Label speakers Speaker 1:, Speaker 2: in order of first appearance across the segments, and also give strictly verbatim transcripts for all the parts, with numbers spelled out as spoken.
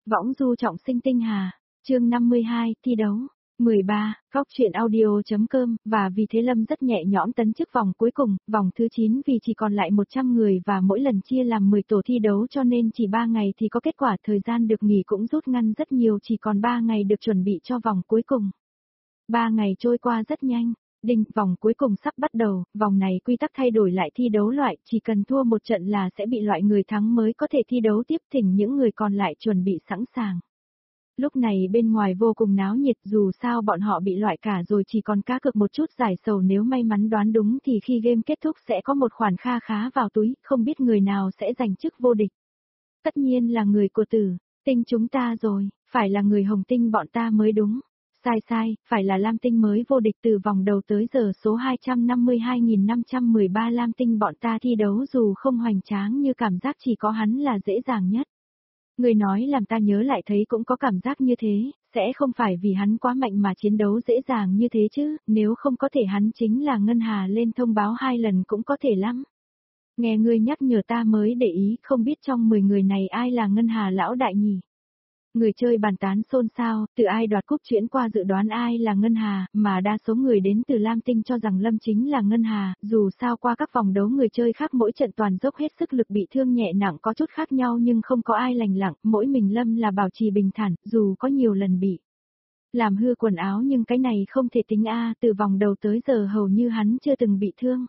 Speaker 1: Võng du trọng sinh tinh hà, chương năm mươi hai, thi đấu. mười ba, góc truyện audio.com, và vì thế Lâm rất nhẹ nhõm tấn chức vòng cuối cùng, vòng thứ chín vì chỉ còn lại một trăm người và mỗi lần chia làm mười tổ thi đấu cho nên chỉ ba ngày thì có kết quả, thời gian được nghỉ cũng rút ngắn rất nhiều, chỉ còn ba ngày được chuẩn bị cho vòng cuối cùng. ba ngày trôi qua rất nhanh. Đinh, vòng cuối cùng sắp bắt đầu, vòng này quy tắc thay đổi lại thi đấu loại, chỉ cần thua một trận là sẽ bị loại, người thắng mới có thể thi đấu tiếp, thỉnh những người còn lại chuẩn bị sẵn sàng. Lúc này bên ngoài vô cùng náo nhiệt, dù sao bọn họ bị loại cả rồi, chỉ còn cá cược một chút giải sầu, nếu may mắn đoán đúng thì khi game kết thúc sẽ có một khoản kha khá vào túi, không biết người nào sẽ giành chức vô địch. Tất nhiên là người của Tử Tinh chúng ta rồi, phải là người Hồng Tinh bọn ta mới đúng. Sai sai, phải là Lam Tinh mới vô địch, từ vòng đầu tới giờ số hai trăm năm mươi hai nghìn năm trăm mười ba Lam Tinh bọn ta thi đấu dù không hoành tráng như cảm giác chỉ có hắn là dễ dàng nhất. Người nói làm ta nhớ lại thấy cũng có cảm giác như thế, sẽ không phải vì hắn quá mạnh mà chiến đấu dễ dàng như thế chứ, nếu không có thể hắn chính là Ngân Hà lên thông báo hai lần cũng có thể lắm. Nghe ngươi nhắc nhở ta mới để ý, không biết trong mười người này ai là Ngân Hà lão đại nhỉ? Người chơi bàn tán xôn xao, từ ai đoạt cúp chuyển qua dự đoán ai là Ngân Hà, mà đa số người đến từ Lam Tinh cho rằng Lâm chính là Ngân Hà, dù sao qua các vòng đấu người chơi khác mỗi trận toàn dốc hết sức lực, bị thương nhẹ nặng có chút khác nhau nhưng không có ai lành lặng, mỗi mình Lâm là bảo trì bình thản, dù có nhiều lần bị làm hư quần áo nhưng cái này không thể tính a, từ vòng đầu tới giờ hầu như hắn chưa từng bị thương.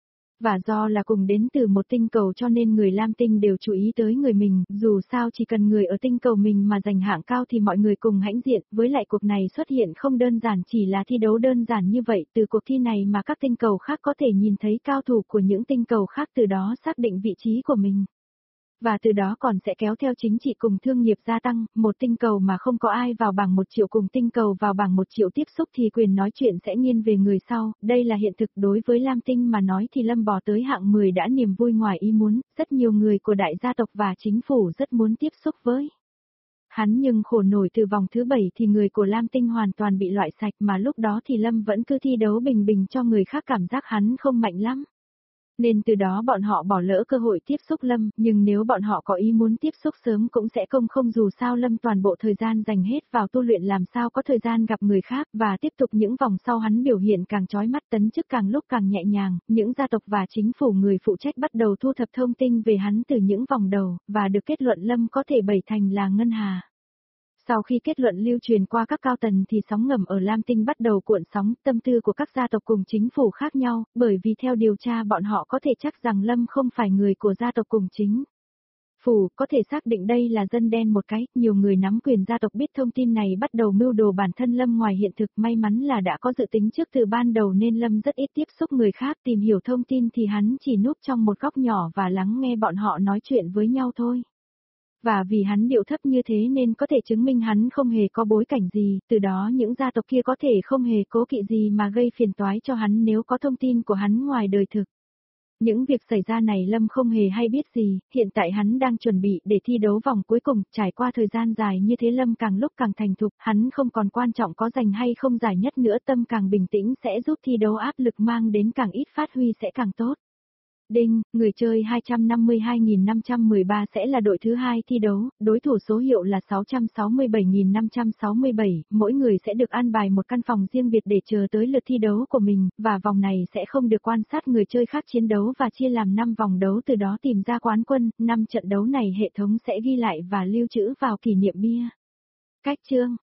Speaker 1: Và do là cùng đến từ một tinh cầu cho nên người Lam Tinh đều chú ý tới người mình, dù sao chỉ cần người ở tinh cầu mình mà giành hạng cao thì mọi người cùng hãnh diện, với lại cuộc này xuất hiện không đơn giản chỉ là thi đấu đơn giản như vậy, từ cuộc thi này mà các tinh cầu khác có thể nhìn thấy cao thủ của những tinh cầu khác, từ đó xác định vị trí của mình. Và từ đó còn sẽ kéo theo chính trị cùng thương nghiệp gia tăng, một tinh cầu mà không có ai vào bảng một triệu cùng tinh cầu vào bảng một triệu tiếp xúc thì quyền nói chuyện sẽ nghiêng về người sau, đây là hiện thực. Đối với Lam Tinh mà nói thì Lâm bò tới hạng mười đã niềm vui ngoài ý muốn, rất nhiều người của đại gia tộc và chính phủ rất muốn tiếp xúc với hắn, nhưng khổ nổi từ vòng thứ bảy thì người của Lam Tinh hoàn toàn bị loại sạch, mà lúc đó thì Lâm vẫn cứ thi đấu bình bình cho người khác cảm giác hắn không mạnh lắm. Nên từ đó bọn họ bỏ lỡ cơ hội tiếp xúc Lâm, nhưng nếu bọn họ có ý muốn tiếp xúc sớm cũng sẽ công không, dù sao Lâm toàn bộ thời gian dành hết vào tu luyện làm sao có thời gian gặp người khác, và tiếp tục những vòng sau hắn biểu hiện càng chói mắt, tấn chức càng lúc càng nhẹ nhàng, những gia tộc và chính phủ người phụ trách bắt đầu thu thập thông tin về hắn từ những vòng đầu, và được kết luận Lâm có thể bày thành là Ngân Hà. Sau khi kết luận lưu truyền qua các cao tầng thì sóng ngầm ở Lam Tinh bắt đầu cuộn sóng, tâm tư của các gia tộc cùng chính phủ khác nhau, bởi vì theo điều tra bọn họ có thể chắc rằng Lâm không phải người của gia tộc cùng chính phủ, có thể xác định đây là dân đen một cái, nhiều người nắm quyền gia tộc biết thông tin này bắt đầu mưu đồ bản thân Lâm ngoài hiện thực, may mắn là đã có dự tính trước từ ban đầu nên Lâm rất ít tiếp xúc người khác, tìm hiểu thông tin thì hắn chỉ núp trong một góc nhỏ và lắng nghe bọn họ nói chuyện với nhau thôi. Và vì hắn điệu thấp như thế nên có thể chứng minh hắn không hề có bối cảnh gì, từ đó những gia tộc kia có thể không hề cố kỵ gì mà gây phiền toái cho hắn nếu có thông tin của hắn ngoài đời thực. Những việc xảy ra này Lâm không hề hay biết gì, hiện tại hắn đang chuẩn bị để thi đấu vòng cuối cùng, trải qua thời gian dài như thế Lâm càng lúc càng thành thục, hắn không còn quan trọng có giành hay không giải nhất nữa, tâm càng bình tĩnh sẽ giúp thi đấu áp lực mang đến càng ít phát huy sẽ càng tốt. Đinh, người chơi hai trăm năm mươi hai nghìn năm trăm mười ba sẽ là đội thứ hai thi đấu, đối thủ số hiệu là sáu trăm sáu mươi bảy nghìn năm trăm sáu mươi bảy, mỗi người sẽ được an bài một căn phòng riêng biệt để chờ tới lượt thi đấu của mình, và vòng này sẽ không được quan sát người chơi khác chiến đấu và chia làm năm vòng đấu, từ đó tìm ra quán quân, năm trận đấu này hệ thống sẽ ghi lại và lưu trữ vào kỷ niệm bia. Cách chương,